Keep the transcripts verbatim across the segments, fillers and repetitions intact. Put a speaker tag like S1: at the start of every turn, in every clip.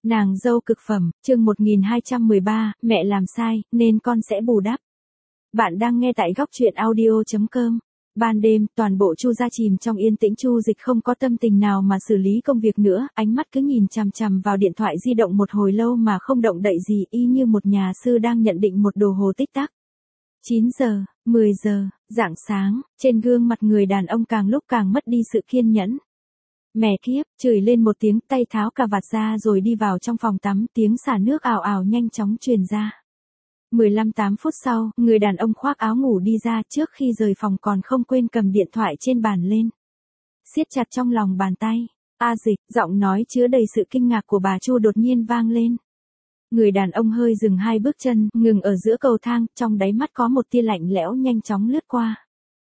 S1: Nàng dâu cực phẩm, chương một nghìn hai trăm mười ba, mẹ làm sai, nên con sẽ bù đắp. Bạn đang nghe tại góc truyện audio chấm com. Ban đêm, toàn bộ Chu gia chìm trong yên tĩnh. Chu Dịch không có tâm tình nào mà xử lý công việc nữa, ánh mắt cứ nhìn chằm chằm vào điện thoại di động một hồi lâu mà không động đậy gì, y như một nhà sư đang nhận định một đồ hồ tích tắc. chín giờ, mười giờ, rạng sáng, trên gương mặt người đàn ông càng lúc càng mất đi sự kiên nhẫn. Mẹ kiếp, chửi lên một tiếng, tay tháo cà vạt ra rồi đi vào trong phòng tắm, tiếng xả nước ào ào nhanh chóng truyền ra. mười lăm tám phút sau, người đàn ông khoác áo ngủ đi ra, trước khi rời phòng còn không quên cầm điện thoại trên bàn lên. Siết chặt trong lòng bàn tay. A Dịch, giọng nói chứa đầy sự kinh ngạc của bà Chu đột nhiên vang lên. Người đàn ông hơi dừng hai bước chân, ngừng ở giữa cầu thang, trong đáy mắt có một tia lạnh lẽo nhanh chóng lướt qua.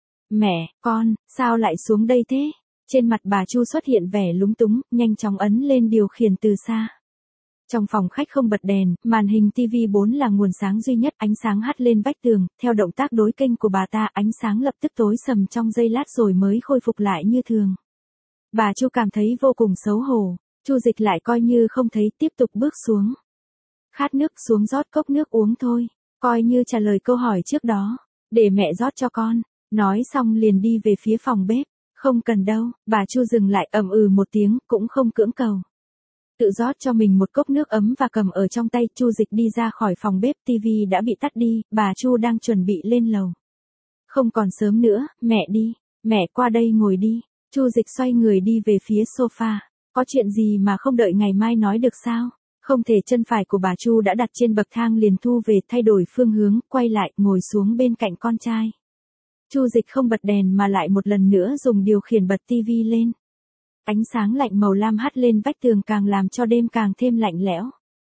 S1: Mẹ, con, sao lại xuống đây thế? Trên mặt bà Chu xuất hiện vẻ lúng túng, nhanh chóng ấn lên điều khiển từ xa. Trong phòng khách không bật đèn, màn hình ti vi bốn là nguồn sáng duy nhất, ánh sáng hắt lên vách tường, theo động tác đối kênh của bà ta, ánh sáng lập tức tối sầm trong giây lát rồi mới khôi phục lại như thường. Bà Chu cảm thấy vô cùng xấu hổ, Chu Dịch lại coi như không thấy, tiếp tục bước xuống. Khát nước, xuống rót cốc nước uống thôi, coi như trả lời câu hỏi trước đó, để mẹ rót cho con. Nói xong liền đi về phía phòng bếp. Không cần đâu, bà Chu dừng lại, ầm ừ một tiếng, cũng không cưỡng cầu. Tự rót cho mình một cốc nước ấm và cầm ở trong tay. Chu Dịch đi ra khỏi phòng bếp, tivi đã bị tắt đi, bà Chu đang chuẩn bị lên lầu. Không còn sớm nữa, mẹ đi, mẹ qua đây ngồi đi. Chu Dịch xoay người đi về phía sofa. Có chuyện gì mà không đợi ngày mai nói được sao? Không thể. Chân phải của bà Chu đã đặt trên bậc thang liền thu về, thay đổi phương hướng, quay lại, ngồi xuống bên cạnh con trai. Chu Dịch không bật đèn mà lại một lần nữa dùng điều khiển bật tivi lên. Ánh sáng lạnh màu lam hắt lên vách tường càng làm cho đêm càng thêm lạnh lẽo.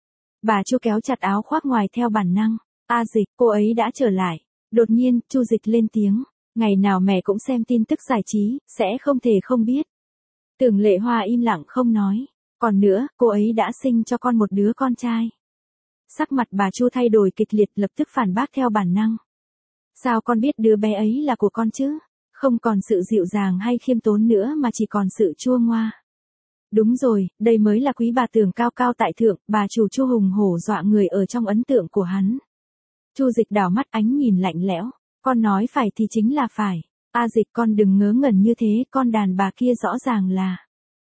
S1: Bà Chu kéo chặt áo khoác ngoài theo bản năng. A Dịch, cô ấy đã trở lại. Đột nhiên, Chu Dịch lên tiếng. Ngày nào mẹ cũng xem tin tức giải trí, sẽ không thể không biết. Tưởng Lệ Hoa im lặng không nói. Còn nữa, cô ấy đã sinh cho con một đứa con trai. Sắc mặt bà Chu thay đổi kịch liệt, lập tức phản bác theo bản năng. Sao con biết đứa bé ấy là của con chứ? Không còn sự dịu dàng hay khiêm tốn nữa mà chỉ còn sự chua ngoa. Đúng rồi, đây mới là quý bà Tưởng cao cao tại thượng, bà chủ Chu hùng hổ dọa người ở trong ấn tượng của hắn. Chu Dịch đảo mắt, ánh nhìn lạnh lẽo. Con nói phải thì chính là phải. A Dịch, con đừng ngớ ngẩn như thế, con đàn bà kia rõ ràng là...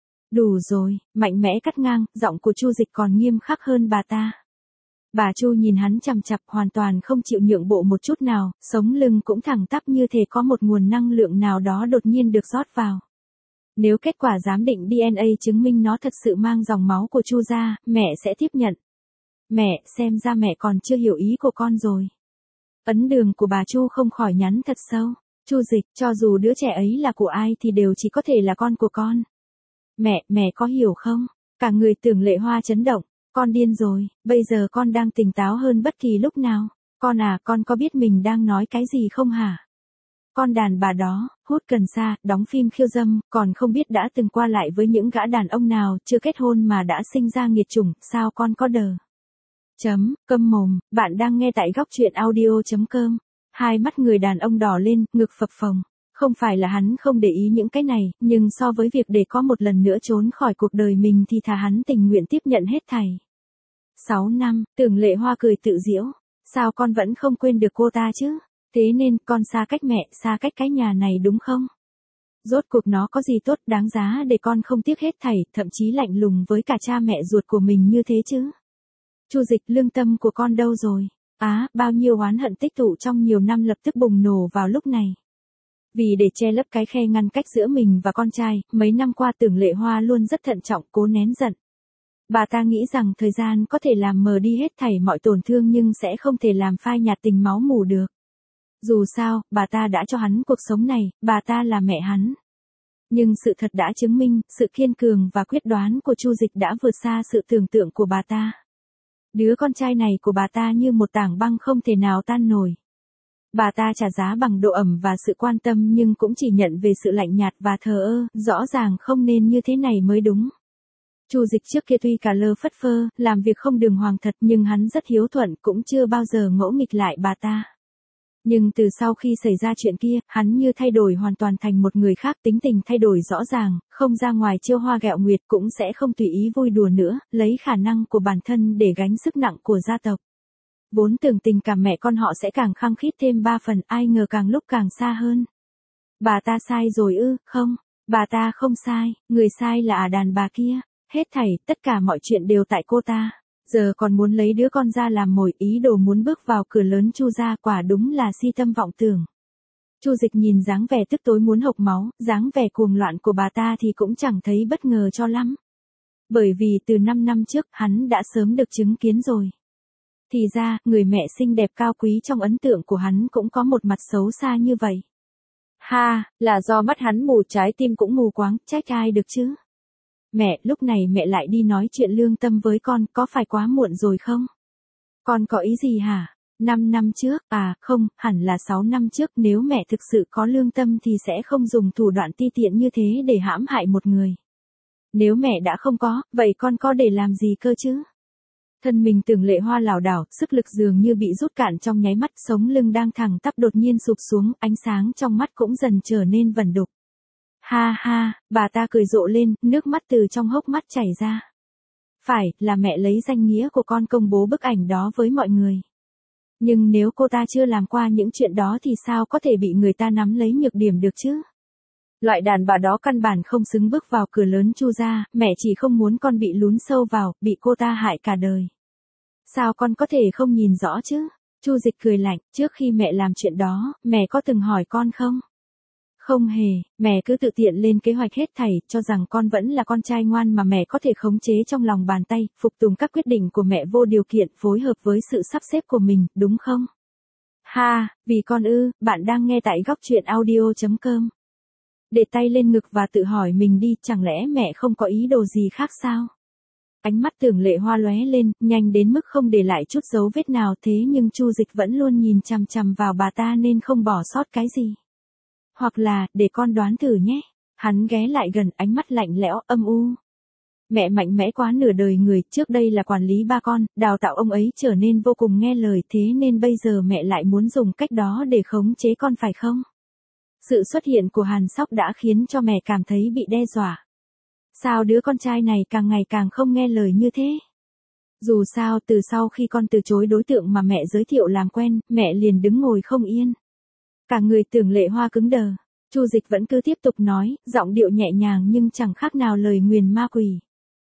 S1: Đủ rồi, mạnh mẽ cắt ngang, giọng của Chu Dịch còn nghiêm khắc hơn bà ta. Bà Chu nhìn hắn chằm chằm, hoàn toàn không chịu nhượng bộ một chút nào, sống lưng cũng thẳng tắp như thể có một nguồn năng lượng nào đó đột nhiên được rót vào. Nếu kết quả giám định đê en a chứng minh nó thật sự mang dòng máu của Chu gia, mẹ sẽ tiếp nhận. Mẹ, xem ra mẹ còn chưa hiểu ý của con rồi. Ấn đường của bà Chu không khỏi nhắn thật sâu. Chu Dịch, cho dù đứa trẻ ấy là của ai thì đều chỉ có thể là con của con. Mẹ, mẹ có hiểu không? Cả người Tưởng Lệ Hoa chấn động. Con điên rồi, bây giờ con đang tỉnh táo hơn bất kỳ lúc nào. Con à, con có biết mình đang nói cái gì không hả? Con đàn bà đó, hút cần sa, đóng phim khiêu dâm, còn không biết đã từng qua lại với những gã đàn ông nào, chưa kết hôn mà đã sinh ra nghiệt chủng, sao con có đờ? Chấm, câm mồm, bạn đang nghe tại góc truyện audio chấm com. Hai mắt người đàn ông đỏ lên, ngực phập phồng. Không phải là hắn không để ý những cái này, nhưng so với việc để có một lần nữa trốn khỏi cuộc đời mình thì thà hắn tình nguyện tiếp nhận hết thảy. Sáu năm, Tưởng Lệ Hoa cười tự giễu. Sao con vẫn không quên được cô ta chứ? Thế nên, con xa cách mẹ, xa cách cái nhà này đúng không? Rốt cuộc nó có gì tốt đáng giá để con không tiếc hết thảy, thậm chí lạnh lùng với cả cha mẹ ruột của mình như thế chứ? Chu Dịch, lương tâm của con đâu rồi? Á, bao nhiêu oán hận tích tụ trong nhiều năm lập tức bùng nổ vào lúc này. Vì để che lấp cái khe ngăn cách giữa mình và con trai, mấy năm qua Tưởng Lệ Hoa luôn rất thận trọng, cố nén giận. Bà ta nghĩ rằng thời gian có thể làm mờ đi hết thảy mọi tổn thương nhưng sẽ không thể làm phai nhạt tình máu mủ được. Dù sao, bà ta đã cho hắn cuộc sống này, bà ta là mẹ hắn. Nhưng sự thật đã chứng minh, sự kiên cường và quyết đoán của Chu Dịch đã vượt xa sự tưởng tượng của bà ta. Đứa con trai này của bà ta như một tảng băng không thể nào tan nổi. Bà ta trả giá bằng độ ẩm và sự quan tâm nhưng cũng chỉ nhận về sự lạnh nhạt và thờ ơ, rõ ràng không nên như thế này mới đúng. Chu Dịch trước kia tuy cả lơ phất phơ, làm việc không đường hoàng thật nhưng hắn rất hiếu thuận, cũng chưa bao giờ ngỗ nghịch lại bà ta. Nhưng từ sau khi xảy ra chuyện kia, hắn như thay đổi hoàn toàn thành một người khác, tính tình thay đổi rõ ràng, không ra ngoài trêu hoa ghẹo nguyệt, cũng sẽ không tùy ý vui đùa nữa, lấy khả năng của bản thân để gánh sức nặng của gia tộc. Vốn tưởng tình cảm mẹ con họ sẽ càng khăng khít thêm ba phần, ai ngờ càng lúc càng xa hơn. Bà ta sai rồi ư? Không, bà ta không sai, người sai là à đàn bà kia. Hết thảy, tất cả mọi chuyện đều tại cô ta. Giờ còn muốn lấy đứa con ra làm mồi, ý đồ muốn bước vào cửa lớn Chu gia, quả đúng là si tâm vọng tưởng. Chu Dịch nhìn dáng vẻ tức tối muốn hộc máu, dáng vẻ cuồng loạn của bà ta thì cũng chẳng thấy bất ngờ cho lắm. Bởi vì từ năm năm trước, hắn đã sớm được chứng kiến rồi. Thì ra, người mẹ xinh đẹp cao quý trong ấn tượng của hắn cũng có một mặt xấu xa như vậy. Ha, là do mắt hắn mù, trái tim cũng mù quáng, trách ai được chứ? Mẹ, lúc này mẹ lại đi nói chuyện lương tâm với con, có phải quá muộn rồi không? Con có ý gì hả? Năm năm trước, à, không, hẳn là sáu năm trước, nếu mẹ thực sự có lương tâm thì sẽ không dùng thủ đoạn ti tiện như thế để hãm hại một người. Nếu mẹ đã không có, vậy con có để làm gì cơ chứ? Thân mình Tưởng Lệ Hoa lảo đảo, sức lực dường như bị rút cạn trong nháy mắt, sống lưng đang thẳng tắp đột nhiên sụp xuống, ánh sáng trong mắt cũng dần trở nên vẩn đục. Ha ha, bà ta cười rộ lên, nước mắt từ trong hốc mắt chảy ra. Phải, là mẹ lấy danh nghĩa của con công bố bức ảnh đó với mọi người. Nhưng nếu cô ta chưa làm qua những chuyện đó thì sao có thể bị người ta nắm lấy nhược điểm được chứ? Loại đàn bà đó căn bản không xứng bước vào cửa lớn Chu gia, mẹ chỉ không muốn con bị lún sâu vào, bị cô ta hại cả đời. Sao con có thể không nhìn rõ chứ? Chu Dịch cười lạnh, trước khi mẹ làm chuyện đó, mẹ có từng hỏi con không? Không hề, mẹ cứ tự tiện lên kế hoạch hết thảy, cho rằng con vẫn là con trai ngoan mà mẹ có thể khống chế trong lòng bàn tay, phục tùng các quyết định của mẹ vô điều kiện, phối hợp với sự sắp xếp của mình, đúng không? Ha, vì con ư, bạn đang nghe tại góc truyện audio chấm com. Để tay lên ngực và tự hỏi mình đi, chẳng lẽ mẹ không có ý đồ gì khác sao? Ánh mắt Tưởng Lệ Hoa lóe lên, nhanh đến mức không để lại chút dấu vết nào, thế nhưng Chu Dịch vẫn luôn nhìn chằm chằm vào bà ta nên không bỏ sót cái gì. Hoặc là, để con đoán thử nhé. Hắn ghé lại gần, ánh mắt lạnh lẽo, âm u. Mẹ mạnh mẽ quá nửa đời người, trước đây là quản lý ba con, đào tạo ông ấy trở nên vô cùng nghe lời, thế nên bây giờ mẹ lại muốn dùng cách đó để khống chế con phải không? Sự xuất hiện của Hàn Sóc đã khiến cho mẹ cảm thấy bị đe dọa. Sao đứa con trai này càng ngày càng không nghe lời như thế? Dù sao, từ sau khi con từ chối đối tượng mà mẹ giới thiệu làm quen, mẹ liền đứng ngồi không yên. Cả người Tưởng Lệ Hoa cứng đờ. Chu Dịch vẫn cứ tiếp tục nói, giọng điệu nhẹ nhàng nhưng chẳng khác nào lời nguyền ma quỷ.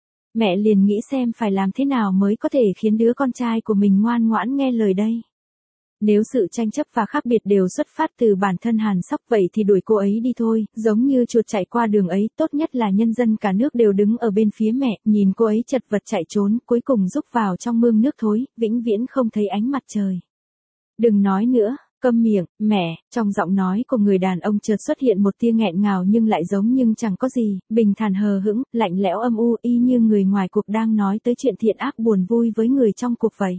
S1: Mẹ liền nghĩ xem phải làm thế nào mới có thể khiến đứa con trai của mình ngoan ngoãn nghe lời đây. Nếu sự tranh chấp và khác biệt đều xuất phát từ bản thân Hàn Sóc, vậy thì đuổi cô ấy đi thôi, giống như chuột chạy qua đường ấy, tốt nhất là nhân dân cả nước đều đứng ở bên phía mẹ, nhìn cô ấy chật vật chạy trốn, cuối cùng rúc vào trong mương nước thối, vĩnh viễn không thấy ánh mặt trời. Đừng nói nữa, câm miệng, mẹ, trong giọng nói của người đàn ông chợt xuất hiện một tia nghẹn ngào nhưng lại giống nhưng chẳng có gì, bình thản hờ hững, lạnh lẽo âm u, y như người ngoài cuộc đang nói tới chuyện thiện ác buồn vui với người trong cuộc vậy.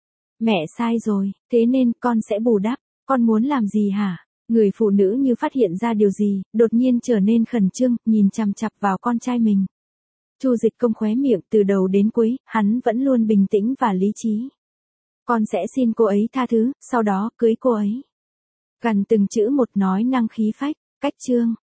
S1: Mẹ sai rồi, thế nên con sẽ bù đắp, con muốn làm gì hả? Người phụ nữ như phát hiện ra điều gì, đột nhiên trở nên khẩn trương, nhìn chằm chằm vào con trai mình. Chu Dịch cong khóe miệng, từ đầu đến cuối, hắn vẫn luôn bình tĩnh và lý trí. Con sẽ xin cô ấy tha thứ, sau đó cưới cô ấy. Gần từng chữ một nói năng khí phách, cách chương.